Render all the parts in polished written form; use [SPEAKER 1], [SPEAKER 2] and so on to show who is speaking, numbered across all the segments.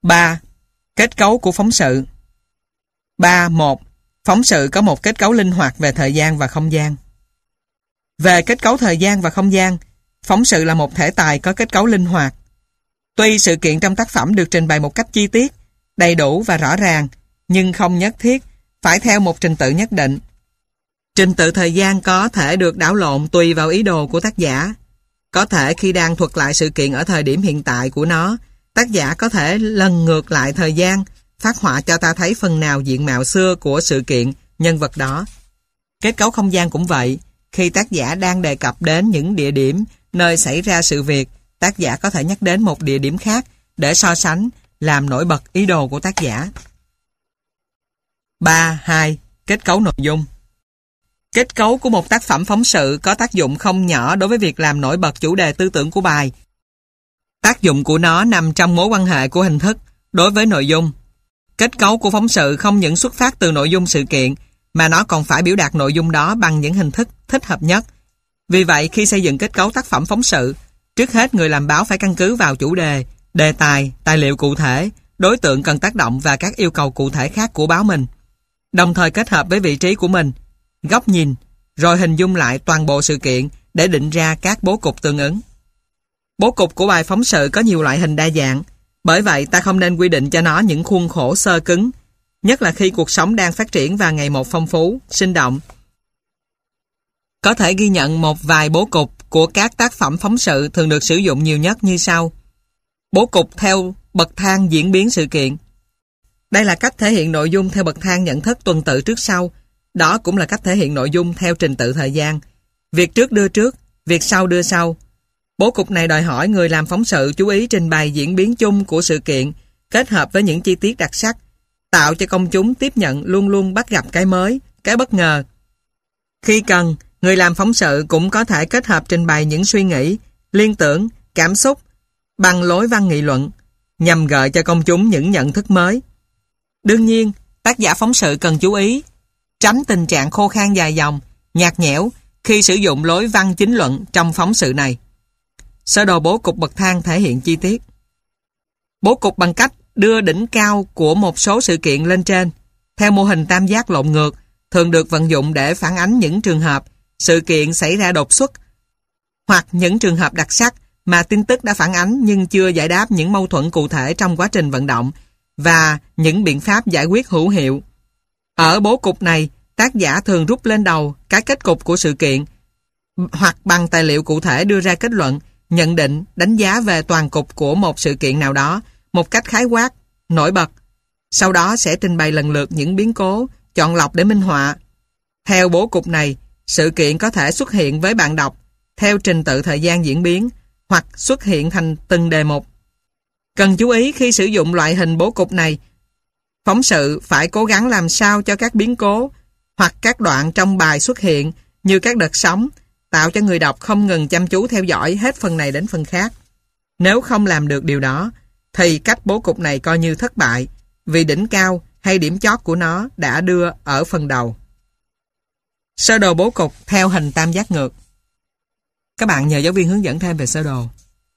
[SPEAKER 1] 3. Kết cấu của phóng sự. 3.1. Phóng sự có một kết cấu linh hoạt về thời gian và không gian. Về kết cấu thời gian và không gian, phóng sự là một thể tài có kết cấu linh hoạt. Tuy sự kiện trong tác phẩm được trình bày một cách chi tiết, đầy đủ và rõ ràng, nhưng không nhất thiết phải theo một trình tự nhất định. Trình tự thời gian có thể được đảo lộn tùy vào ý đồ của tác giả. Có thể khi đang thuật lại sự kiện ở thời điểm hiện tại của nó, tác giả có thể lần ngược lại thời gian, phát họa cho ta thấy phần nào diện mạo xưa của sự kiện, nhân vật đó. Kết cấu không gian cũng vậy. Khi tác giả đang đề cập đến những địa điểm nơi xảy ra sự việc, tác giả có thể nhắc đến một địa điểm khác để so sánh, làm nổi bật ý đồ của tác giả. 3.2. Kết cấu nội dung. Kết cấu của một tác phẩm phóng sự có tác dụng không nhỏ đối với việc làm nổi bật chủ đề tư tưởng của bài. Tác dụng của nó nằm trong mối quan hệ của hình thức đối với nội dung. Kết cấu của phóng sự không những xuất phát từ nội dung sự kiện, mà nó còn phải biểu đạt nội dung đó bằng những hình thức thích hợp nhất. Vì vậy, khi xây dựng kết cấu tác phẩm phóng sự, trước hết người làm báo phải căn cứ vào chủ đề, đề tài, tài liệu cụ thể, đối tượng cần tác động và các yêu cầu cụ thể khác của báo mình, đồng thời kết hợp với vị trí của mình, góc nhìn, rồi hình dung lại toàn bộ sự kiện để định ra các bố cục tương ứng. Bố cục của bài phóng sự có nhiều loại hình đa dạng, bởi vậy ta không nên quy định cho nó những khuôn khổ xơ cứng, nhất là khi cuộc sống đang phát triển và ngày một phong phú, sinh động. Có thể ghi nhận một vài bố cục của các tác phẩm phóng sự thường được sử dụng nhiều nhất như sau. Bố cục theo bậc thang diễn biến sự kiện. Đây là cách thể hiện nội dung theo bậc thang nhận thức tuần tự trước sau. Đó cũng là cách thể hiện nội dung theo trình tự thời gian. Việc trước đưa trước, việc sau đưa sau. Bố cục này đòi hỏi người làm phóng sự chú ý trình bày diễn biến chung của sự kiện, kết hợp với những chi tiết đặc sắc, tạo cho công chúng tiếp nhận luôn luôn bắt gặp cái mới, cái bất ngờ. Khi cần, người làm phóng sự cũng có thể kết hợp trình bày những suy nghĩ, liên tưởng, cảm xúc bằng lối văn nghị luận, nhằm gợi cho công chúng những nhận thức mới. Đương nhiên, tác giả phóng sự cần chú ý tránh tình trạng khô khan dài dòng, nhạt nhẽo khi sử dụng lối văn chính luận trong phóng sự này. Sơ đồ bố cục bậc thang thể hiện chi tiết. Bố cục bằng cách đưa đỉnh cao của một số sự kiện lên trên, theo mô hình tam giác lộn ngược, thường được vận dụng để phản ánh những trường hợp sự kiện xảy ra đột xuất, hoặc những trường hợp đặc sắc mà tin tức đã phản ánh nhưng chưa giải đáp những mâu thuẫn cụ thể trong quá trình vận động và những biện pháp giải quyết hữu hiệu. Ở bố cục này, tác giả thường rút lên đầu cái kết cục của sự kiện, hoặc bằng tài liệu cụ thể đưa ra kết luận, nhận định, đánh giá về toàn cục của một sự kiện nào đó một cách khái quát, nổi bật. Sau đó sẽ trình bày lần lượt những biến cố, chọn lọc để minh họa. Theo bố cục này, sự kiện có thể xuất hiện với bạn đọc theo trình tự thời gian diễn biến, hoặc xuất hiện thành từng đề mục. Cần chú ý khi sử dụng loại hình bố cục này, phóng sự phải cố gắng làm sao cho các biến cố hoặc các đoạn trong bài xuất hiện như các đợt sóng, tạo cho người đọc không ngừng chăm chú theo dõi hết phần này đến phần khác. Nếu không làm được điều đó, thì cách bố cục này coi như thất bại, vì đỉnh cao hay điểm chót của nó đã đưa ở phần đầu. Sơ đồ bố cục theo hình tam giác ngược. Các bạn nhờ giáo viên hướng dẫn thêm về sơ đồ.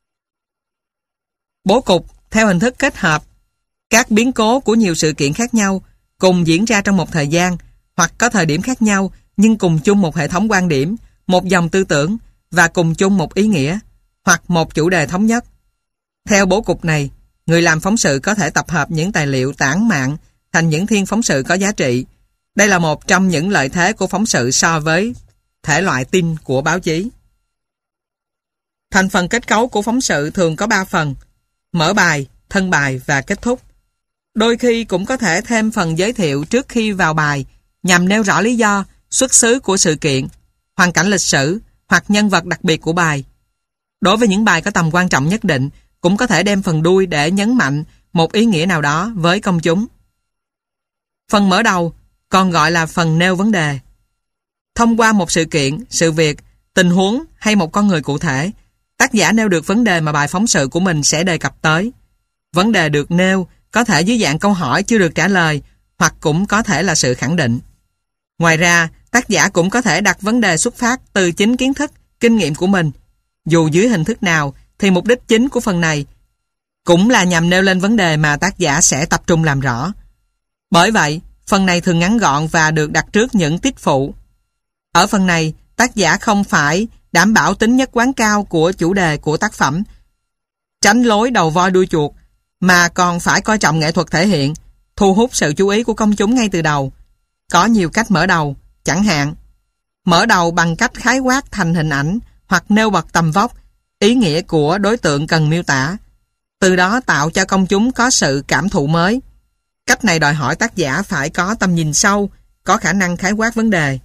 [SPEAKER 1] Bố cục theo hình thức kết hợp các biến cố của nhiều sự kiện khác nhau cùng diễn ra trong một thời gian hoặc có thời điểm khác nhau nhưng cùng chung một hệ thống quan điểm, một dòng tư tưởng và cùng chung một ý nghĩa hoặc một chủ đề thống nhất. Theo bố cục này, người làm phóng sự có thể tập hợp những tài liệu tản mạn thành những thiên phóng sự có giá trị. Đây là một trong những lợi thế của phóng sự so với thể loại tin của báo chí. Thành phần kết cấu của phóng sự thường có 3 phần: mở bài, thân bài và kết thúc. Đôi khi cũng có thể thêm phần giới thiệu trước khi vào bài nhằm nêu rõ lý do, xuất xứ của sự kiện, hoàn cảnh lịch sử hoặc nhân vật đặc biệt của bài. Đối với những bài có tầm quan trọng nhất định, cũng có thể đem phần đuôi để nhấn mạnh một ý nghĩa nào đó với công chúng. Phần mở đầu còn gọi là phần nêu vấn đề. Thông qua một sự kiện, sự việc, tình huống hay một con người cụ thể, tác giả nêu được vấn đề mà bài phóng sự của mình sẽ đề cập tới. Vấn đề được nêu có thể dưới dạng câu hỏi chưa được trả lời, hoặc cũng có thể là sự khẳng định. Ngoài ra, tác giả cũng có thể đặt vấn đề xuất phát từ chính kiến thức, kinh nghiệm của mình. Dù dưới hình thức nào, thì mục đích chính của phần này cũng là nhằm nêu lên vấn đề mà tác giả sẽ tập trung làm rõ. Bởi vậy, phần này thường ngắn gọn và được đặt trước những tiết phụ. Ở phần này, tác giả không phải đảm bảo tính nhất quán cao của chủ đề của tác phẩm, tránh lối đầu voi đuôi chuột, mà còn phải coi trọng nghệ thuật thể hiện, thu hút sự chú ý của công chúng ngay từ đầu. Có nhiều cách mở đầu, chẳng hạn mở đầu bằng cách khái quát thành hình ảnh hoặc nêu bật tầm vóc, ý nghĩa của đối tượng cần miêu tả, từ đó tạo cho công chúng có sự cảm thụ mới. Cách này đòi hỏi tác giả phải có tầm nhìn sâu, có khả năng khái quát vấn đề.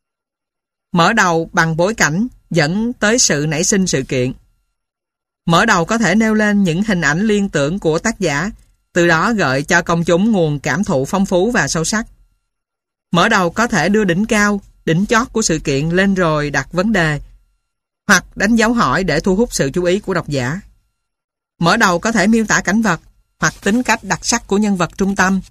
[SPEAKER 1] Mở đầu bằng bối cảnh dẫn tới sự nảy sinh sự kiện. Mở đầu có thể nêu lên những hình ảnh liên tưởng của tác giả, từ đó gợi cho công chúng nguồn cảm thụ phong phú và sâu sắc. Mở đầu có thể đưa đỉnh cao, đỉnh chót của sự kiện lên rồi đặt vấn đề, hoặc đánh dấu hỏi để thu hút sự chú ý của độc giả. Mở đầu có thể miêu tả cảnh vật, hoặc tính cách đặc sắc của nhân vật trung tâm.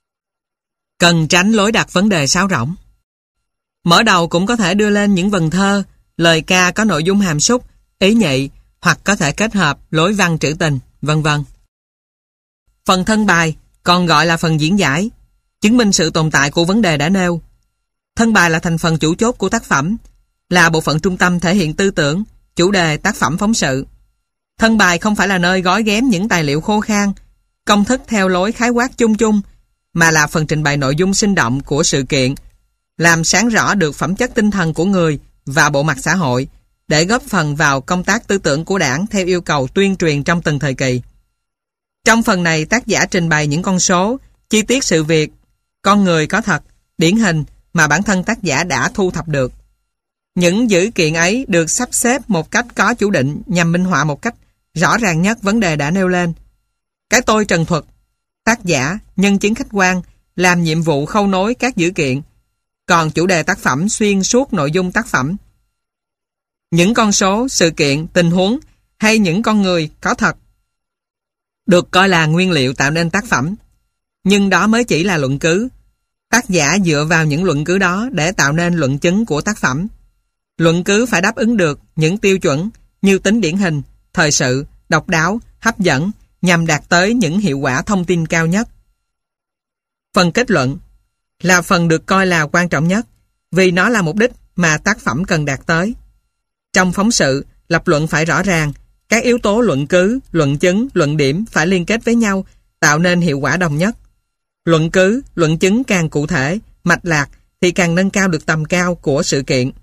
[SPEAKER 1] Cần tránh lối đặt vấn đề sáo rỗng. Mở đầu cũng có thể đưa lên những vần thơ, lời ca có nội dung hàm súc, ý nhị, hoặc có thể kết hợp lối văn trữ tình, vân vân. Phần thân bài còn gọi là phần diễn giải, chứng minh sự tồn tại của vấn đề đã nêu. Thân bài là thành phần chủ chốt của tác phẩm, là bộ phận trung tâm thể hiện tư tưởng, chủ đề tác phẩm phóng sự. Thân bài không phải là nơi gói ghém những tài liệu khô khan, công thức theo lối khái quát chung chung, mà là phần trình bày nội dung sinh động của sự kiện, làm sáng rõ được phẩm chất tinh thần của người và bộ mặt xã hội, để góp phần vào công tác tư tưởng của Đảng theo yêu cầu tuyên truyền trong từng thời kỳ. Trong phần này, tác giả trình bày những con số, chi tiết sự việc, con người có thật, điển hình mà bản thân tác giả đã thu thập được. Những dữ kiện ấy được sắp xếp một cách có chủ định nhằm minh họa một cách rõ ràng nhất vấn đề đã nêu lên. Cái tôi trần thuật, tác giả, nhân chứng khách quan làm nhiệm vụ khâu nối các dữ kiện, còn chủ đề tác phẩm xuyên suốt nội dung tác phẩm. Những con số, sự kiện, tình huống hay những con người có thật được coi là nguyên liệu tạo nên tác phẩm, nhưng đó mới chỉ là luận cứ. Tác giả dựa vào những luận cứ đó để tạo nên luận chứng của tác phẩm. Luận cứ phải đáp ứng được những tiêu chuẩn như tính điển hình, thời sự, độc đáo, hấp dẫn nhằm đạt tới những hiệu quả thông tin cao nhất. Phần kết luận là phần được coi là quan trọng nhất vì nó là mục đích mà tác phẩm cần đạt tới. Trong phóng sự, lập luận phải rõ ràng, các yếu tố luận cứ, luận chứng, luận điểm phải liên kết với nhau, tạo nên hiệu quả đồng nhất. Luận cứ, luận chứng càng cụ thể, mạch lạc thì càng nâng cao được tầm cao của sự kiện.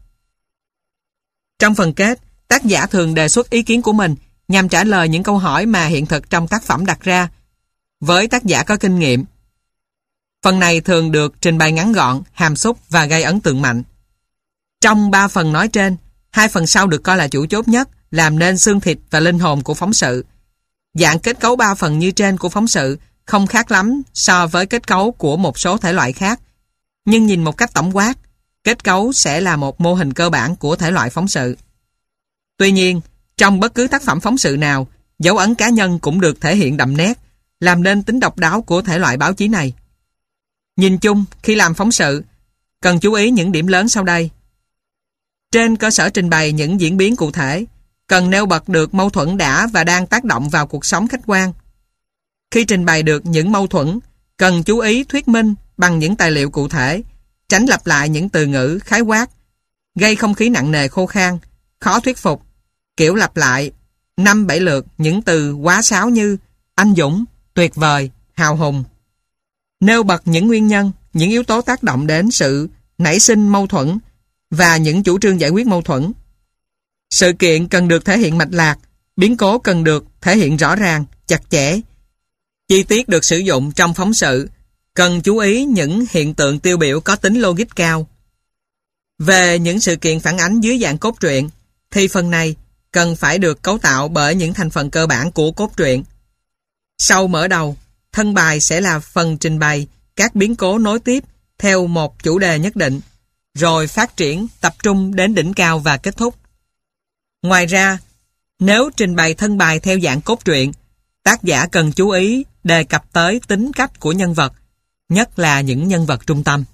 [SPEAKER 1] Trong phần kết, tác giả thường đề xuất ý kiến của mình nhằm trả lời những câu hỏi mà hiện thực trong tác phẩm đặt ra. Với tác giả có kinh nghiệm, phần này thường được trình bày ngắn gọn, hàm xúc và gây ấn tượng mạnh. Trong 3 phần nói trên, 2 phần sau được coi là chủ chốt nhất, làm nên xương thịt và linh hồn của phóng sự. Dạng kết cấu 3 phần như trên của phóng sự không khác lắm so với kết cấu của một số thể loại khác, nhưng nhìn một cách tổng quát, kết cấu sẽ là một mô hình cơ bản của thể loại phóng sự. Tuy nhiên, trong bất cứ tác phẩm phóng sự nào, dấu ấn cá nhân cũng được thể hiện đậm nét, làm nên tính độc đáo của thể loại báo chí này. Nhìn chung, khi làm phóng sự, cần chú ý những điểm lớn sau đây. Trên cơ sở trình bày những diễn biến cụ thể, cần nêu bật được mâu thuẫn đã và đang tác động vào cuộc sống khách quan. Khi trình bày được những mâu thuẫn, cần chú ý thuyết minh bằng những tài liệu cụ thể, tránh lặp lại những từ ngữ khái quát, gây không khí nặng nề khô khan, khó thuyết phục, kiểu lặp lại 5-7 lượt những từ quá sáo như anh dũng, tuyệt vời, hào hùng. Nêu bật những nguyên nhân, những yếu tố tác động đến sự nảy sinh mâu thuẫn và những chủ trương giải quyết mâu thuẫn. Sự kiện cần được thể hiện mạch lạc, biến cố cần được thể hiện rõ ràng, chặt chẽ. Chi tiết được sử dụng trong phóng sự cần chú ý những hiện tượng tiêu biểu có tính logic cao. Về những sự kiện phản ánh dưới dạng cốt truyện, thì phần này cần phải được cấu tạo bởi những thành phần cơ bản của cốt truyện. Sau mở đầu, thân bài sẽ là phần trình bày các biến cố nối tiếp theo một chủ đề nhất định, rồi phát triển tập trung đến đỉnh cao và kết thúc. Ngoài ra, nếu trình bày thân bài theo dạng cốt truyện, tác giả cần chú ý đề cập tới tính cách của nhân vật, nhất là những nhân vật trung tâm.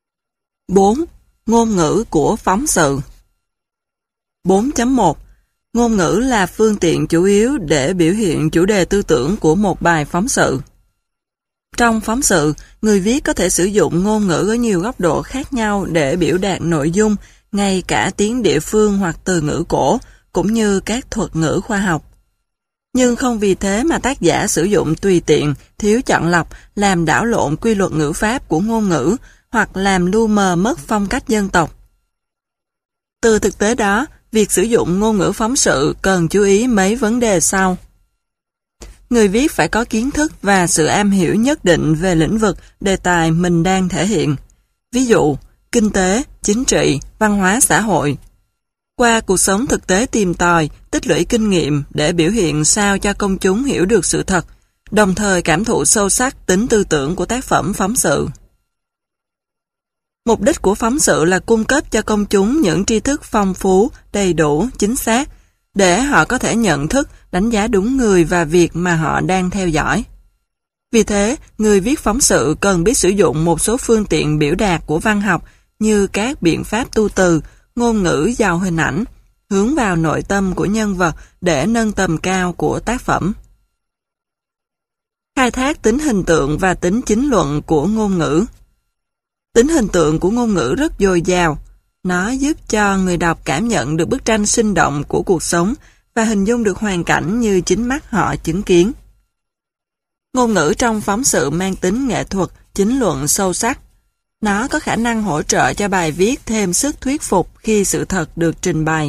[SPEAKER 2] 4. Ngôn ngữ của phóng sự. 4.1. Ngôn ngữ là phương tiện chủ yếu để biểu hiện chủ đề tư tưởng của một bài phóng sự. Trong phóng sự, người viết có thể sử dụng ngôn ngữ ở nhiều góc độ khác nhau để biểu đạt nội dung, ngay cả tiếng địa phương hoặc từ ngữ cổ, cũng như các thuật ngữ khoa học. Nhưng không vì thế mà tác giả sử dụng tùy tiện, thiếu chọn lọc, làm đảo lộn quy luật ngữ pháp của ngôn ngữ, hoặc làm lu mờ mất phong cách dân tộc. Từ thực tế đó, việc sử dụng ngôn ngữ phóng sự cần chú ý mấy vấn đề sau. Người viết phải có kiến thức và sự am hiểu nhất định về lĩnh vực, đề tài mình đang thể hiện. Ví dụ, kinh tế, chính trị, văn hóa xã hội. Qua cuộc sống thực tế tìm tòi, tích lũy kinh nghiệm để biểu hiện sao cho công chúng hiểu được sự thật, đồng thời cảm thụ sâu sắc tính tư tưởng của tác phẩm phóng sự. Mục đích của phóng sự là cung cấp cho công chúng những tri thức phong phú, đầy đủ, chính xác, để họ có thể nhận thức, đánh giá đúng người và việc mà họ đang theo dõi. Vì thế, người viết phóng sự cần biết sử dụng một số phương tiện biểu đạt của văn học như các biện pháp tu từ, ngôn ngữ giàu hình ảnh, hướng vào nội tâm của nhân vật để nâng tầm cao của tác phẩm. Khai thác tính hình tượng và tính chính luận của ngôn ngữ. Tính hình tượng của ngôn ngữ rất dồi dào. Nó giúp cho người đọc cảm nhận được bức tranh sinh động của cuộc sống và hình dung được hoàn cảnh như chính mắt họ chứng kiến. Ngôn ngữ trong phóng sự mang tính nghệ thuật, chính luận sâu sắc. Nó có khả năng hỗ trợ cho bài viết thêm sức thuyết phục khi sự thật được trình bày.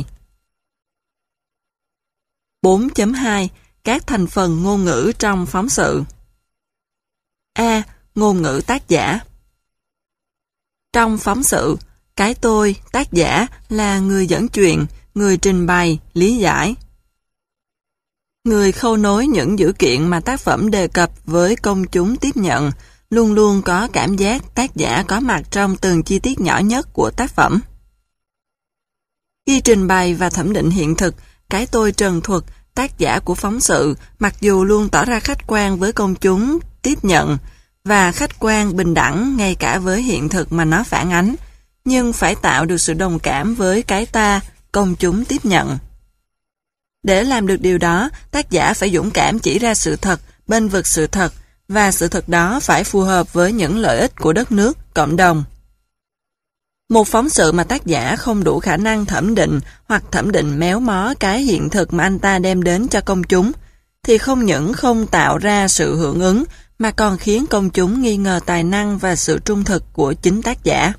[SPEAKER 2] 4.2. Các thành phần ngôn ngữ trong phóng sự. A. Ngôn ngữ tác giả. Trong phóng sự, cái tôi, tác giả là người dẫn chuyện, người trình bày, lý giải. Người khâu nối những dữ kiện mà tác phẩm đề cập với công chúng tiếp nhận, luôn luôn có cảm giác tác giả có mặt trong từng chi tiết nhỏ nhất của tác phẩm. Khi trình bày và thẩm định hiện thực, cái tôi trần thuật, tác giả của phóng sự, mặc dù luôn tỏ ra khách quan với công chúng tiếp nhận và khách quan bình đẳng ngay cả với hiện thực mà nó phản ánh, nhưng phải tạo được sự đồng cảm với cái ta, công chúng tiếp nhận. Để làm được điều đó, tác giả phải dũng cảm chỉ ra sự thật, bênh vực sự thật, và sự thật đó phải phù hợp với những lợi ích của đất nước, cộng đồng. Một phóng sự mà tác giả không đủ khả năng thẩm định hoặc thẩm định méo mó cái hiện thực mà anh ta đem đến cho công chúng, thì không những không tạo ra sự hưởng ứng, mà còn khiến công chúng nghi ngờ tài năng và sự trung thực của chính tác giả.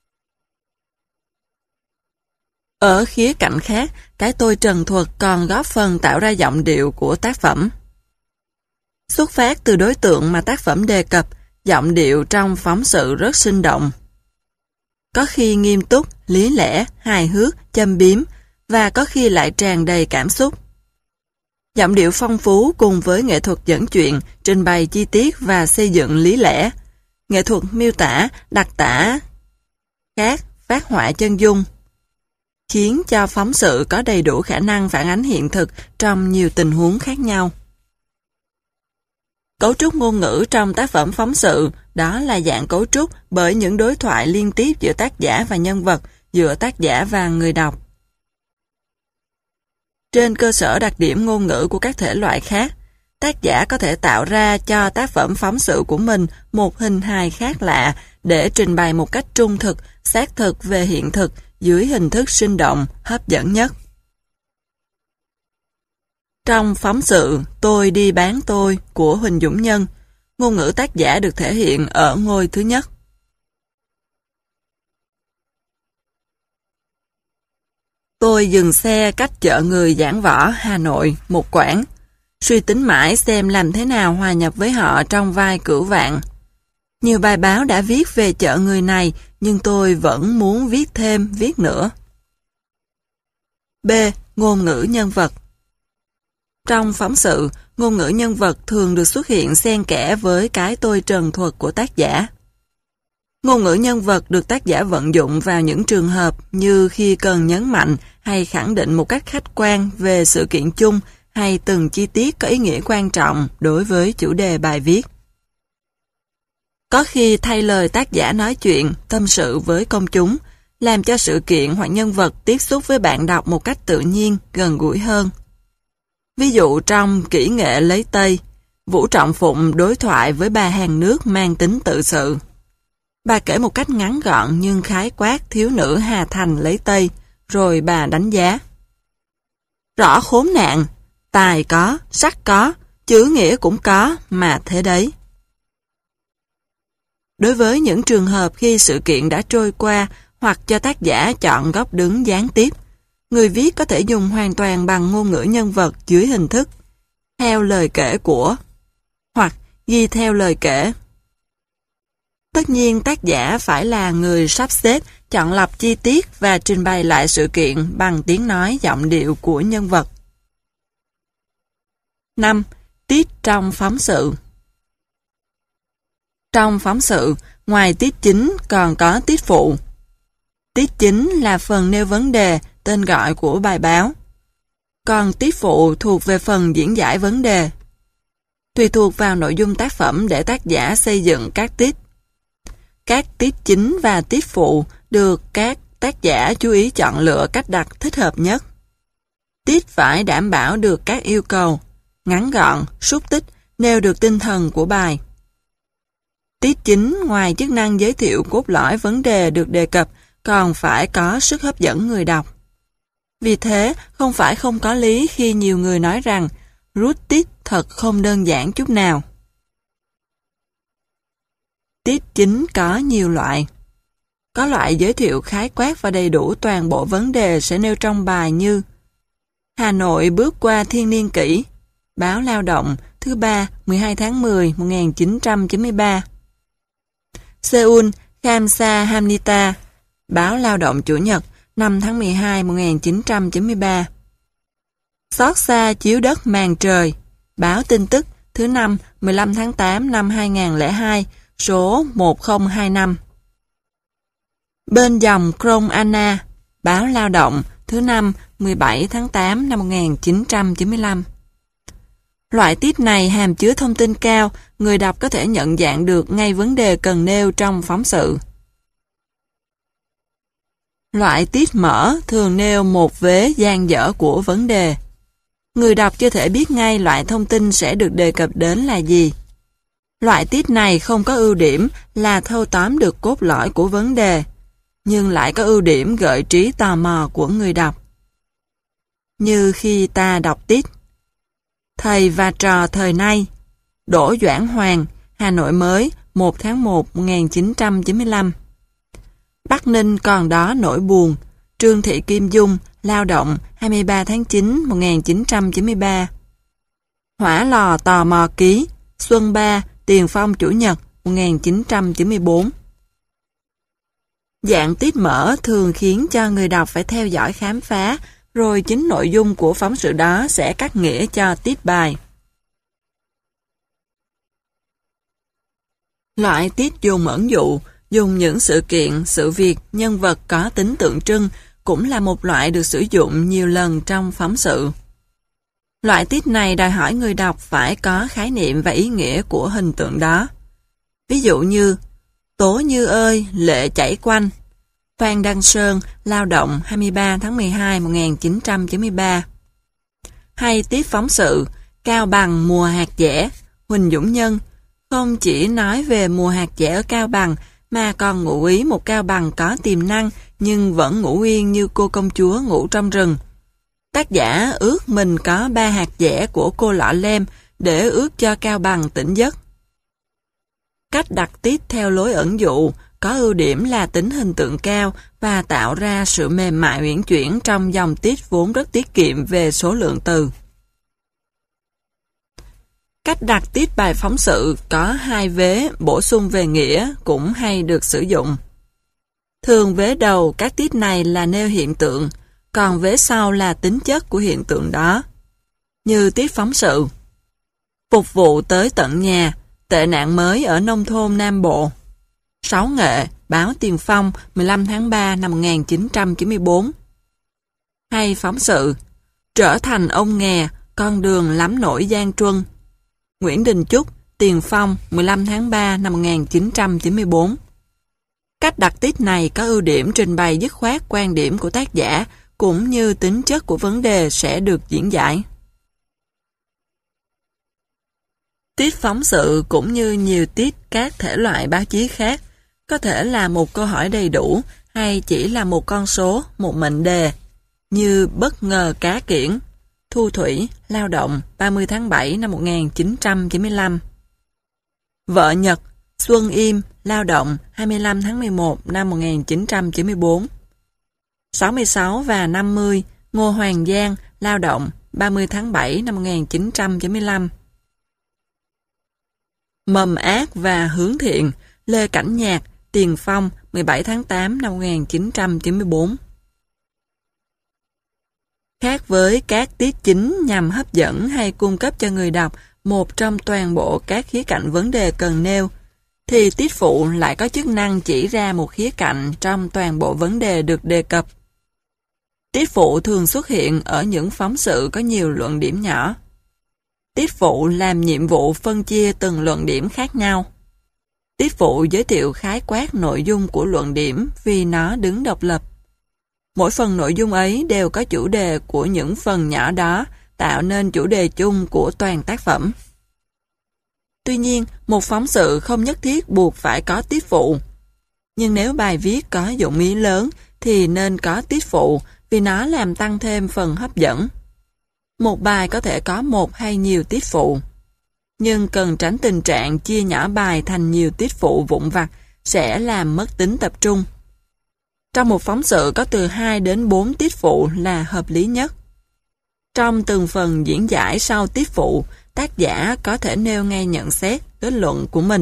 [SPEAKER 2] Ở khía cạnh khác, cái tôi trần thuật còn góp phần tạo ra giọng điệu của tác phẩm. Xuất phát từ đối tượng mà tác phẩm đề cập, giọng điệu trong phóng sự rất sinh động. Có khi nghiêm túc, lý lẽ, hài hước, châm biếm, và có khi lại tràn đầy cảm xúc. Giọng điệu phong phú cùng với nghệ thuật dẫn chuyện, trình bày chi tiết và xây dựng lý lẽ, nghệ thuật miêu tả, đặc tả khác, phác họa chân dung, khiến cho phóng sự có đầy đủ khả năng phản ánh hiện thực trong nhiều tình huống khác nhau. Cấu trúc ngôn ngữ trong tác phẩm phóng sự đó là dạng cấu trúc bởi những đối thoại liên tiếp giữa tác giả và nhân vật, giữa tác giả và người đọc. Trên cơ sở đặc điểm ngôn ngữ của các thể loại khác, tác giả có thể tạo ra cho tác phẩm phóng sự của mình một hình hài khác lạ để trình bày một cách trung thực, xác thực về hiện thực dưới hình thức sinh động, hấp dẫn nhất. Trong phóng sự Tôi đi bán tôi của Huỳnh Dũng Nhân, ngôn ngữ tác giả được thể hiện ở ngôi thứ nhất. Tôi dừng xe cách chợ Người Giảng Võ, Hà Nội, một quãng, suy tính mãi xem làm thế nào hòa nhập với họ trong vai Cửu Vạn. Nhiều bài báo đã viết về chợ người này, nhưng tôi vẫn muốn viết thêm, viết nữa. B. Ngôn ngữ nhân vật. Trong phóng sự, ngôn ngữ nhân vật thường được xuất hiện xen kẽ với cái tôi trần thuật của tác giả. Ngôn ngữ nhân vật được tác giả vận dụng vào những trường hợp như khi cần nhấn mạnh hay khẳng định một cách khách quan về sự kiện chung hay từng chi tiết có ý nghĩa quan trọng đối với chủ đề bài viết. Có khi thay lời tác giả nói chuyện, tâm sự với công chúng, làm cho sự kiện hoặc nhân vật tiếp xúc với bạn đọc một cách tự nhiên, gần gũi hơn. Ví dụ trong Kỹ nghệ lấy Tây, Vũ Trọng Phụng đối thoại với bà hàng nước mang tính tự sự. Bà kể một cách ngắn gọn nhưng khái quát thiếu nữ Hà Thành lấy Tây, rồi bà đánh giá. Rõ khốn nạn, tài có, sắc có, chữ nghĩa cũng có, mà thế đấy. Đối với những trường hợp khi sự kiện đã trôi qua hoặc cho tác giả chọn góc đứng gián tiếp, người viết có thể dùng hoàn toàn bằng ngôn ngữ nhân vật dưới hình thức theo lời kể của hoặc ghi theo lời kể. Tất nhiên tác giả phải là người sắp xếp, chọn lọc chi tiết và trình bày lại sự kiện bằng tiếng nói giọng điệu của nhân vật. 5. Tiết trong phóng sự. Trong phóng sự, ngoài tiết chính còn có tiết phụ. Tiết chính là phần nêu vấn đề, tên gọi của bài báo. Còn tiết phụ thuộc về phần diễn giải vấn đề. Tùy thuộc vào nội dung tác phẩm để tác giả xây dựng các tiết. Các tiết chính và tiết phụ được các tác giả chú ý chọn lựa cách đặt thích hợp nhất. Tiết phải đảm bảo được các yêu cầu, ngắn gọn, xúc tích, nêu được tinh thần của bài. Tiết chính ngoài chức năng giới thiệu cốt lõi vấn đề được đề cập còn phải có sức hấp dẫn người đọc. Vì thế, không phải không có lý khi nhiều người nói rằng rút tiết thật không đơn giản chút nào. Tiết chính có nhiều loại. Có loại giới thiệu khái quát và đầy đủ toàn bộ vấn đề sẽ nêu trong bài như Hà Nội bước qua thiên niên kỷ, báo Lao động, thứ ba, 12 tháng 10, 1993. Seoul, Khamsa Hamnita, báo Lao động Chủ nhật, 5 tháng 12, 1993. Xót xa chiếu đất màn trời, báo Tin tức, thứ năm, 15 tháng 8 năm 2002, số 1025. Bên dòng Krông Anna, báo Lao động, thứ năm, 17 tháng 8 năm 1995. Loại tiết này hàm chứa thông tin cao, người đọc có thể nhận dạng được ngay vấn đề cần nêu trong phóng sự. Loại tiết mở thường nêu một vế dang dở của vấn đề. Người đọc chưa thể biết ngay loại thông tin sẽ được đề cập đến là gì. Loại tiết này không có ưu điểm là thâu tóm được cốt lõi của vấn đề, nhưng lại có ưu điểm gợi trí tò mò của người đọc. Như khi ta đọc tiết Thầy và trò thời nay, Đỗ Doãn Hoàng, Hà Nội mới, 1 tháng 1, 1995. Bắc Ninh còn đó nỗi buồn, Trương Thị Kim Dung, Lao động, 23 tháng 9, 1993. Hỏa lò tò mò ký, Xuân Ba, Tiền Phong Chủ nhật, 1994. Dạng tiết mở thường khiến cho người đọc phải theo dõi khám phá, rồi chính nội dung của phóng sự đó sẽ cắt nghĩa cho tiết bài. Loại tiết dùng ẩn dụ, dùng những sự kiện, sự việc, nhân vật có tính tượng trưng cũng là một loại được sử dụng nhiều lần trong phóng sự. Loại tiết này đòi hỏi người đọc phải có khái niệm và ý nghĩa của hình tượng đó. Ví dụ như Tố Như ơi, lệ chảy quanh, Phan Đăng Sơn, Lao động, 23 tháng 12, 1993. Hay tiết phóng sự Cao Bằng mùa hạt dẻ, Huỳnh Dũng Nhân, không chỉ nói về mùa hạt dẻ ở Cao Bằng mà còn ngụ ý một Cao Bằng có tiềm năng nhưng vẫn ngủ yên như cô công chúa ngủ trong rừng. Tác giả ước mình có 3 hạt dẻ của cô Lọ Lem để ước cho Cao Bằng tỉnh giấc. Cách đặt tiết theo lối ẩn dụ có ưu điểm là tính hình tượng cao và tạo ra sự mềm mại uyển chuyển trong dòng tiết vốn rất tiết kiệm về số lượng từ. Cách đặt tiết bài phóng sự có 2 vế bổ sung về nghĩa cũng hay được sử dụng. Thường vế đầu các tiết này là nêu hiện tượng, còn vế sau là tính chất của hiện tượng đó. Như tiết phóng sự Phục vụ tới tận nhà, tệ nạn mới ở nông thôn Nam Bộ. Sáu Nghệ, báo Tiền Phong, 15 tháng 3 năm 1994. Hay phóng sự Trở thành ông nghè, con đường lắm nổi gian truân. Nguyễn Đình Chúc, Tiền Phong, 15 tháng 3 năm 1994. Cách Cách đặt tiết này có ưu điểm trình bày dứt khoát quan điểm của tác giả cũng như tính chất của vấn đề sẽ được diễn giải. Tiết phóng sự cũng như nhiều tiết các thể loại báo chí khác có thể là một câu hỏi đầy đủ hay chỉ là một con số, một mệnh đề như bất ngờ cá kiển, thu thủy, lao động 30 tháng 7 năm 1995. Vợ Nhật, Xuân Im, lao động 25 tháng 11 năm 1994. 66 và 50, Ngô Hoàng Giang, lao động 30 tháng 7 năm 1995. Mầm ác và hướng thiện, Lê Cảnh Nhạc, Tiền Phong 17 tháng 8 năm 1994. Khác với các tiết chính nhằm hấp dẫn hay cung cấp cho người đọc một trong toàn bộ các khía cạnh vấn đề cần nêu, thì tiết phụ lại có chức năng chỉ ra một khía cạnh trong toàn bộ vấn đề được đề cập. Tiết phụ thường xuất hiện ở những phóng sự có nhiều luận điểm nhỏ. Tiết phụ làm nhiệm vụ phân chia từng luận điểm khác nhau. Tiết phụ giới thiệu khái quát nội dung của luận điểm vì nó đứng độc lập. Mỗi phần nội dung ấy đều có chủ đề của những phần nhỏ đó, tạo nên chủ đề chung của toàn tác phẩm. Tuy nhiên, một phóng sự không nhất thiết buộc phải có tiết phụ. Nhưng nếu bài viết có dụng ý lớn thì nên có tiết phụ vì nó làm tăng thêm phần hấp dẫn. Một bài có thể có một hay nhiều tiết phụ, nhưng cần tránh tình trạng chia nhỏ bài thành nhiều tiết phụ vụn vặt sẽ làm mất tính tập trung. Trong một phóng sự có từ 2 đến 4 tiết phụ là hợp lý nhất. Trong từng phần diễn giải sau tiết phụ, tác giả có thể nêu ngay nhận xét, kết luận của mình.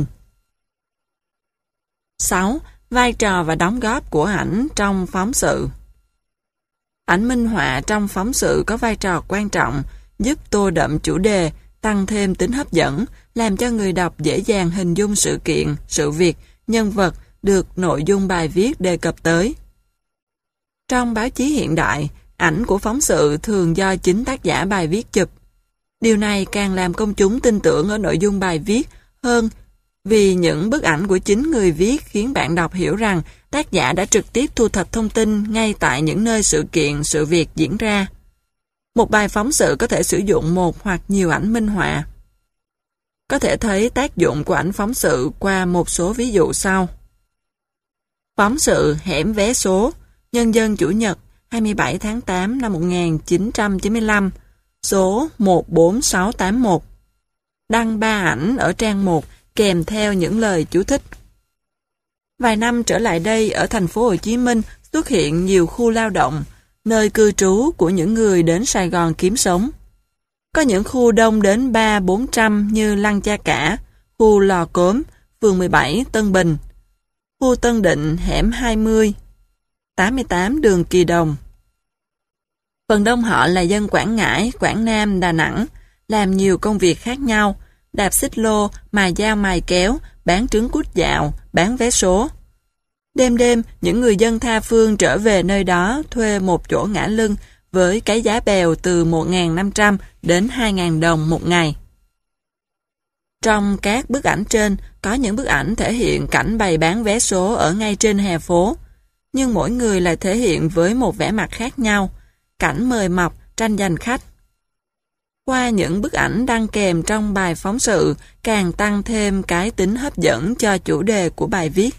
[SPEAKER 2] 6. Vai trò và đóng góp của ảnh trong phóng sự. Ảnh minh họa trong phóng sự có vai trò quan trọng, giúp tô đậm chủ đề, tăng thêm tính hấp dẫn, làm cho người đọc dễ dàng hình dung sự kiện, sự việc, nhân vật được nội dung bài viết đề cập tới. Trong báo chí hiện đại, ảnh của phóng sự thường do chính tác giả bài viết chụp. Điều này càng làm công chúng tin tưởng ở nội dung bài viết hơn vì những bức ảnh của chính người viết khiến bạn đọc hiểu rằng tác giả đã trực tiếp thu thập thông tin ngay tại những nơi sự kiện, sự việc diễn ra. Một bài phóng sự có thể sử dụng một hoặc nhiều ảnh minh họa. Có thể thấy tác dụng của ảnh phóng sự qua một số ví dụ sau. Phóng sự Hẻm vé số, Nhân dân Chủ nhật, 27 tháng 8 năm 1995, số 14681. Đăng 3 ảnh ở trang 1 kèm theo những lời chú thích. Vài năm trở lại đây ở thành phố Hồ Chí Minh xuất hiện nhiều khu lao động, nơi cư trú của những người đến Sài Gòn kiếm sống. Có những khu đông đến 300-400 như Lăng Cha Cả, khu Lò Cốm, phường 17 Tân Bình, khu Tân Định hẻm 20, 88 đường Kỳ Đồng. Phần đông họ là dân Quảng Ngãi, Quảng Nam, Đà Nẵng, làm nhiều công việc khác nhau, đạp xích lô, mài dao mài kéo, bán trứng cút dạo, bán vé số. Đêm đêm, những người dân tha phương trở về nơi đó thuê một chỗ ngả lưng với cái giá bèo từ 1.500 đến 2.000 đồng một ngày. Trong các bức ảnh trên, có những bức ảnh thể hiện cảnh bày bán vé số ở ngay trên hè phố, nhưng mỗi người lại thể hiện với một vẻ mặt khác nhau, cảnh mời mọc, tranh giành khách. Qua những bức ảnh đăng kèm trong bài phóng sự càng tăng thêm cái tính hấp dẫn cho chủ đề của bài viết.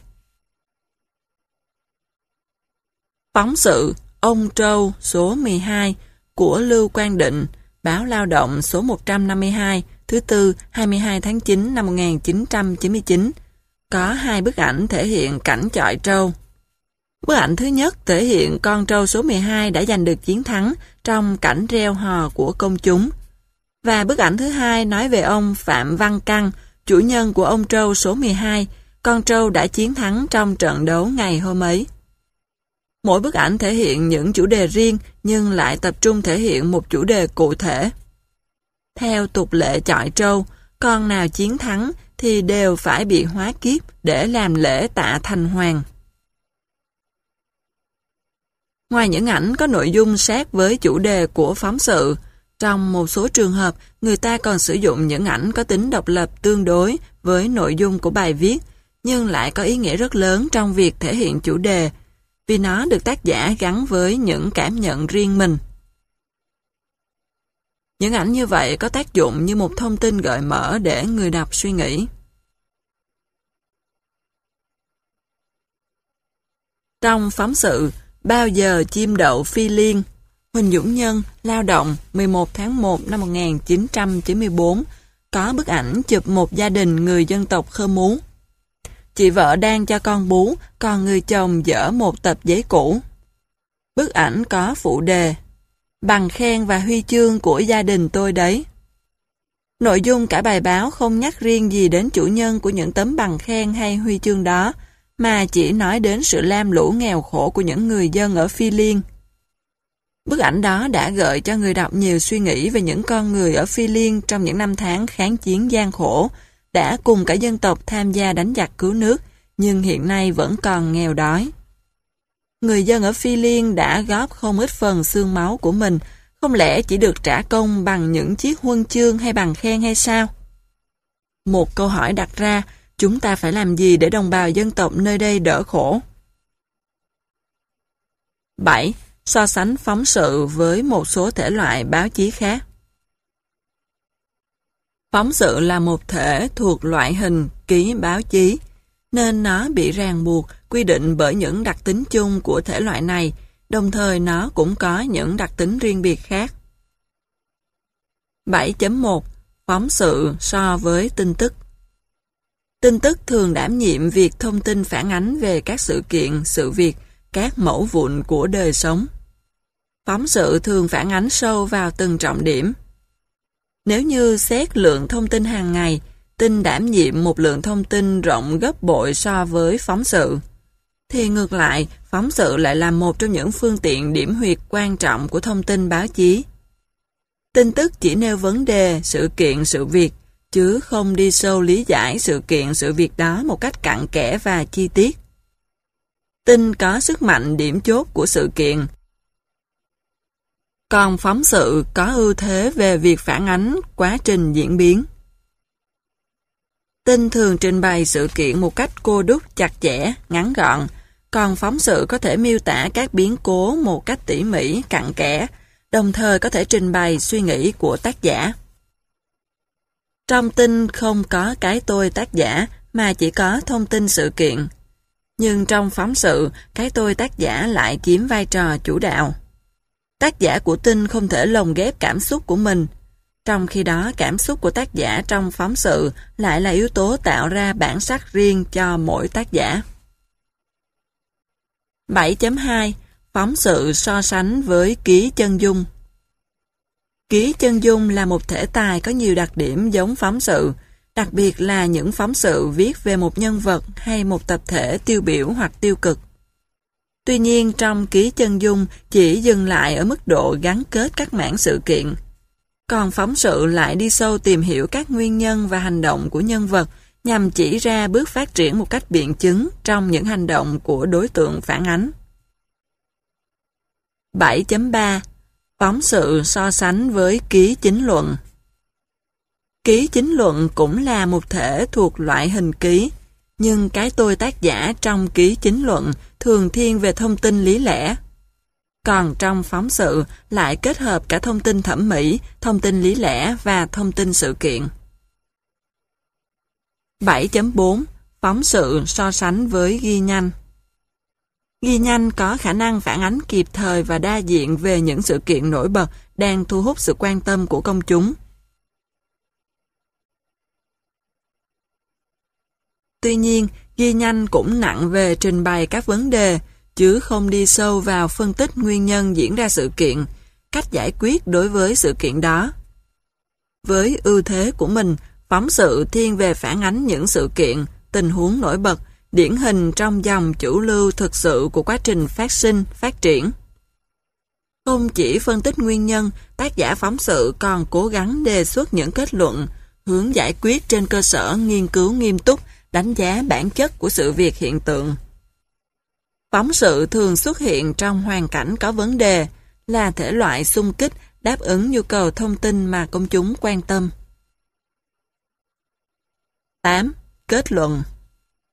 [SPEAKER 2] Phóng sự Ông Trâu số 12 của Lưu Quang Định, báo Lao động số 152, thứ Tư, 22 tháng 9 năm 1999, có 2 bức ảnh thể hiện cảnh chọi trâu. Bức ảnh thứ nhất thể hiện con trâu số 12 đã giành được chiến thắng trong cảnh reo hò của công chúng. Và bức ảnh thứ hai nói về ông Phạm Văn Căn, chủ nhân của ông trâu số 12, con trâu đã chiến thắng trong trận đấu ngày hôm ấy. Mỗi bức ảnh thể hiện những chủ đề riêng nhưng lại tập trung thể hiện một chủ đề cụ thể. Theo tục lệ chọi trâu, con nào chiến thắng thì đều phải bị hóa kiếp để làm lễ tạ thành hoàng. Ngoài những ảnh có nội dung sát với chủ đề của phóng sự, trong một số trường hợp, người ta còn sử dụng những ảnh có tính độc lập tương đối với nội dung của bài viết, nhưng lại có ý nghĩa rất lớn trong việc thể hiện chủ đề, vì nó được tác giả gắn với những cảm nhận riêng mình. Những ảnh như vậy có tác dụng như một thông tin gợi mở để người đọc suy nghĩ. Trong phóng sự Bao giờ chim đậu phi liên, Huỳnh Dũng Nhân, Lao động, 11 tháng 1 năm 1994, có bức ảnh chụp một gia đình người dân tộc Khơ Mú. Chị vợ đang cho con bú, còn người chồng dỡ một tập giấy cũ. Bức ảnh có phụ đề: bằng khen và huy chương của gia đình tôi đấy. Nội dung cả bài báo không nhắc riêng gì đến chủ nhân của những tấm bằng khen hay huy chương đó, mà chỉ nói đến sự lam lũ nghèo khổ của những người dân ở Phi Liên. Bức ảnh đó đã gợi cho người đọc nhiều suy nghĩ về những con người ở Phi Liên trong những năm tháng kháng chiến gian khổ, đã cùng cả dân tộc tham gia đánh giặc cứu nước, nhưng hiện nay vẫn còn nghèo đói. Người dân ở Phi Liên đã góp không ít phần xương máu của mình, không lẽ chỉ được trả công bằng những chiếc huân chương hay bằng khen hay sao? Một câu hỏi đặt ra, chúng ta phải làm gì để đồng bào dân tộc nơi đây đỡ khổ? 7. So sánh phóng sự với một số thể loại báo chí khác. Phóng sự là một thể thuộc loại hình ký báo chí, nên nó bị ràng buộc, quy định bởi những đặc tính chung của thể loại này, đồng thời nó cũng có những đặc tính riêng biệt khác. 7.1. Phóng sự so với tin tức. Tin tức thường đảm nhiệm việc thông tin phản ánh về các sự kiện, sự việc, các mẫu vụn của đời sống. Phóng sự thường phản ánh sâu vào từng trọng điểm. Nếu như xét lượng thông tin hàng ngày, tin đảm nhiệm một lượng thông tin rộng gấp bội so với phóng sự, thì ngược lại, phóng sự lại là một trong những phương tiện điểm huyệt quan trọng của thông tin báo chí. Tin tức chỉ nêu vấn đề, sự kiện, sự việc, chứ không đi sâu lý giải sự kiện, sự việc đó một cách cặn kẽ và chi tiết. Tin có sức mạnh điểm chốt của sự kiện, còn phóng sự có ưu thế về việc phản ánh quá trình diễn biến. Tin thường trình bày sự kiện một cách cô đúc, chặt chẽ, ngắn gọn, còn phóng sự có thể miêu tả các biến cố một cách tỉ mỉ, cặn kẽ, đồng thời có thể trình bày suy nghĩ của tác giả. Trong tin không có cái tôi tác giả, mà chỉ có thông tin sự kiện. Nhưng trong phóng sự, cái tôi tác giả lại chiếm vai trò chủ đạo. Tác giả của tin không thể lồng ghép cảm xúc của mình, trong khi đó cảm xúc của tác giả trong phóng sự lại là yếu tố tạo ra bản sắc riêng cho mỗi tác giả. 7.2. Phóng sự so sánh với ký chân dung. Ký chân dung là một thể tài có nhiều đặc điểm giống phóng sự, đặc biệt là những phóng sự viết về một nhân vật hay một tập thể tiêu biểu hoặc tiêu cực. Tuy nhiên, trong ký chân dung chỉ dừng lại ở mức độ gắn kết các mảng sự kiện. Còn phóng sự lại đi sâu tìm hiểu các nguyên nhân và hành động của nhân vật nhằm chỉ ra bước phát triển một cách biện chứng trong những hành động của đối tượng phản ánh. 7.3. Phóng sự so sánh với ký chính luận. Ký chính luận cũng là một thể thuộc loại hình ký, nhưng cái tôi tác giả trong ký chính luận thường thiên về thông tin lý lẽ. Còn trong phóng sự lại kết hợp cả thông tin thẩm mỹ, thông tin lý lẽ và thông tin sự kiện. 7.4. Phóng sự so sánh với ghi nhanh. Ghi nhanh có khả năng phản ánh kịp thời và đa diện về những sự kiện nổi bật đang thu hút sự quan tâm của công chúng. Tuy nhiên, ghi nhanh cũng nặng về trình bày các vấn đề, chứ không đi sâu vào phân tích nguyên nhân diễn ra sự kiện, cách giải quyết đối với sự kiện đó. Với ưu thế của mình, phóng sự thiên về phản ánh những sự kiện, tình huống nổi bật, điển hình trong dòng chủ lưu thực sự của quá trình phát sinh, phát triển. Không chỉ phân tích nguyên nhân, tác giả phóng sự còn cố gắng đề xuất những kết luận, hướng giải quyết trên cơ sở nghiên cứu nghiêm túc, đánh giá bản chất của sự việc hiện tượng. Phóng sự thường xuất hiện trong hoàn cảnh có vấn đề, là thể loại xung kích đáp ứng nhu cầu thông tin mà công chúng quan tâm. 8. Kết luận.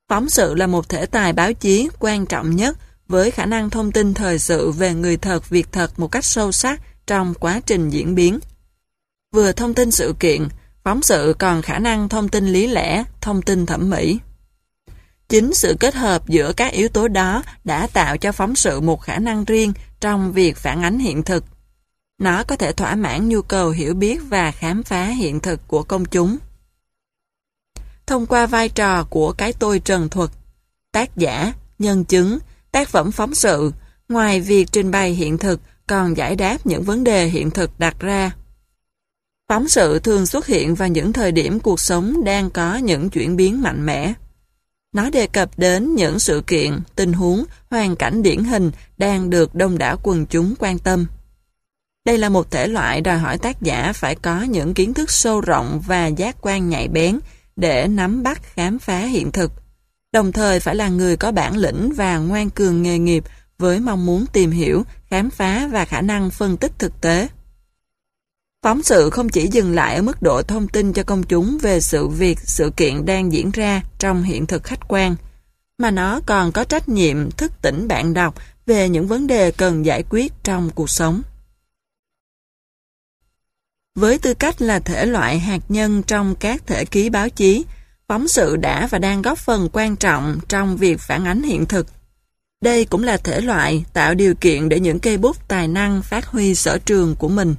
[SPEAKER 2] Phóng sự là một thể tài báo chí quan trọng nhất với khả năng thông tin thời sự về người thật, việc thật một cách sâu sắc trong quá trình diễn biến. Vừa thông tin sự kiện, phóng sự còn khả năng thông tin lý lẽ, thông tin thẩm mỹ. Chính sự kết hợp giữa các yếu tố đó đã tạo cho phóng sự một khả năng riêng trong việc phản ánh hiện thực. Nó có thể thỏa mãn nhu cầu hiểu biết và khám phá hiện thực của công chúng. Thông qua vai trò của cái tôi trần thuật, tác giả, nhân chứng, tác phẩm phóng sự, ngoài việc trình bày hiện thực còn giải đáp những vấn đề hiện thực đặt ra. Phóng sự thường xuất hiện vào những thời điểm cuộc sống đang có những chuyển biến mạnh mẽ. Nó đề cập đến những sự kiện, tình huống, hoàn cảnh điển hình đang được đông đảo quần chúng quan tâm. Đây là một thể loại đòi hỏi tác giả phải có những kiến thức sâu rộng và giác quan nhạy bén để nắm bắt khám phá hiện thực, đồng thời phải là người có bản lĩnh và ngoan cường nghề nghiệp với mong muốn tìm hiểu, khám phá và khả năng phân tích thực tế. Phóng sự không chỉ dừng lại ở mức độ thông tin cho công chúng về sự việc, sự kiện đang diễn ra trong hiện thực khách quan, mà nó còn có trách nhiệm thức tỉnh bạn đọc về những vấn đề cần giải quyết trong cuộc sống. Với tư cách là thể loại hạt nhân trong các thể ký báo chí, phóng sự đã và đang góp phần quan trọng trong việc phản ánh hiện thực. Đây cũng là thể loại tạo điều kiện để những cây bút tài năng phát huy sở trường của mình.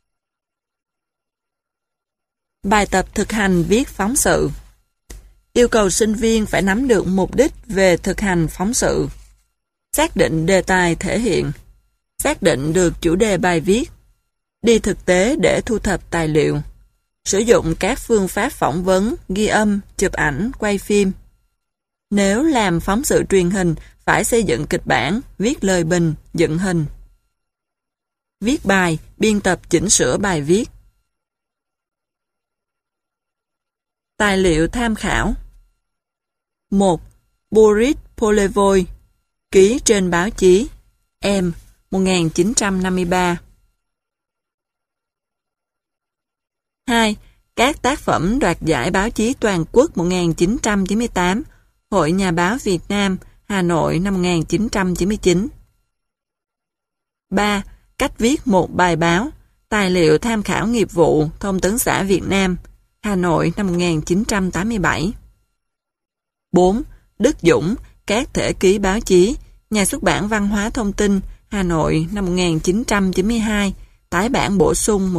[SPEAKER 2] Bài tập thực hành viết phóng sự. Yêu cầu sinh viên phải nắm được mục đích về thực hành phóng sự. Xác định đề tài thể hiện. Xác định được chủ đề bài viết. Đi thực tế để thu thập tài liệu. Sử dụng các phương pháp phỏng vấn, ghi âm, chụp ảnh, quay phim. Nếu làm phóng sự truyền hình, phải xây dựng kịch bản, viết lời bình, dựng hình. Viết bài, biên tập chỉnh sửa bài viết. Tài liệu tham khảo. 1. Boris Polevoy, ký trên báo chí, M, 1953. 2. Các tác phẩm đoạt giải báo chí toàn quốc 1998, Hội Nhà báo Việt Nam, Hà Nội năm 1999. 3. Cách viết một bài báo, tài liệu tham khảo nghiệp vụ, Thông tấn xã Việt Nam, Hà Nội năm 1987. 4. Đức Dũng, các thể ký báo chí, Nhà xuất bản Văn hóa Thông tin, Hà Nội năm 1992, tái bản bổ sung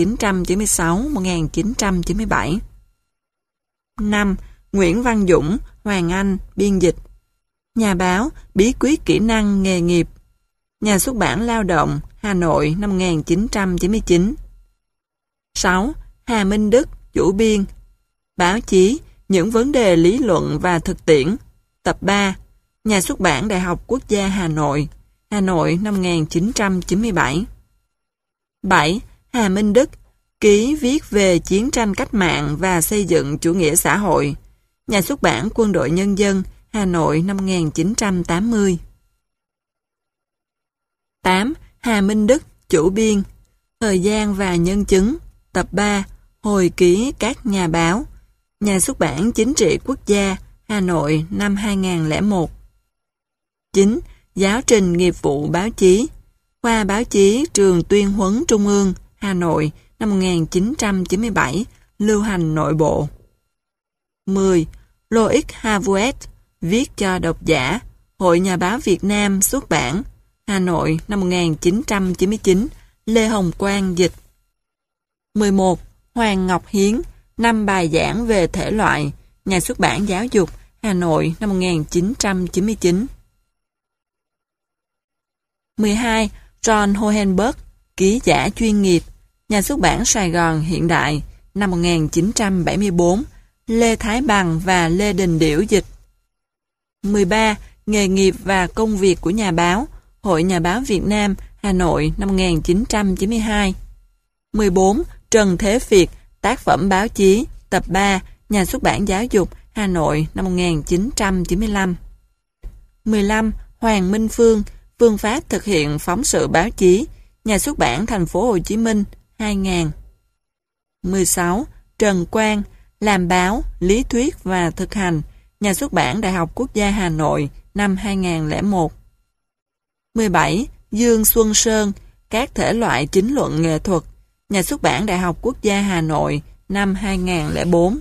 [SPEAKER 2] 1996-1997. 5. Nguyễn Văn Dũng, Hoàng Anh, biên dịch. Nhà báo, bí quyết kỹ năng nghề nghiệp. Nhà xuất bản Lao động, Hà Nội năm 1999. 6. Hà Minh Đức, chủ biên. Báo chí, những vấn đề lý luận và thực tiễn. Tập 3. Nhà xuất bản Đại học Quốc gia Hà Nội, Hà Nội năm 1997. 7. Hà Minh Đức, ký viết về chiến tranh cách mạng và xây dựng chủ nghĩa xã hội. Nhà xuất bản Quân đội Nhân dân, Hà Nội năm 1980. 8. Hà Minh Đức, chủ biên. Thời gian và nhân chứng. Tập 3. Hồi ký các nhà báo. Nhà xuất bản Chính trị Quốc gia, Hà Nội năm 2001. 9. Giáo trình nghiệp vụ báo chí. Khoa báo chí Trường Tuyên huấn Trung ương, Hà Nội năm 1997, lưu hành nội bộ. 10. Loïc Havouet, viết cho độc giả, Hội Nhà báo Việt Nam xuất bản, Hà Nội năm 1999, Lê Hồng Quang dịch. 11. Hoàng Ngọc Hiến, 5 bài giảng về thể loại, Nhà xuất bản Giáo dục, Hà Nội năm 1999. 12. John Hohenberg, ký giả chuyên nghiệp, Nhà xuất bản Sài Gòn Hiện đại, năm 1974, Lê Thái Bằng và Lê Đình Điểu dịch. 13. Nghề nghiệp và công việc của nhà báo, Hội Nhà báo Việt Nam, Hà Nội năm 1992. 14. Trần Thế Việt, tác phẩm báo chí, tập 3, Nhà xuất bản Giáo dục, Hà Nội năm 1995. 15. Hoàng Minh Phương, phương pháp thực hiện phóng sự báo chí, Nhà xuất bản Thành phố Hồ Chí Minh, 2000. 16. Trần Quang, làm báo, lý thuyết và thực hành, Nhà xuất bản Đại học Quốc gia Hà Nội, năm 2001. 17. Dương Xuân Sơn, các thể loại chính luận nghệ thuật. Nhà xuất bản Đại học Quốc gia Hà Nội, năm 2004.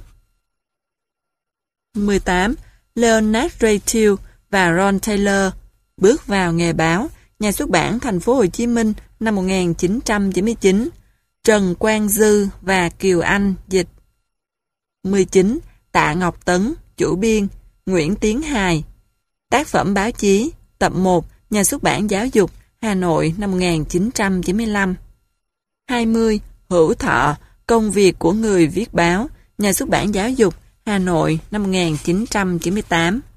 [SPEAKER 2] 18. Leonard Raytill và Ron Taylor, bước vào nghề báo. Nhà xuất bản Thành phố Hồ Chí Minh, năm 1999. Trần Quang Dư và Kiều Anh dịch. 19. Tạ Ngọc Tấn, chủ biên. Nguyễn Tiến Hài. Tác phẩm báo chí, tập 1, Nhà xuất bản Giáo dục, Hà Nội, năm 1995. 20. Hữu Thọ, công việc của người viết báo. Nhà xuất bản Giáo dục, Hà Nội, năm 1998.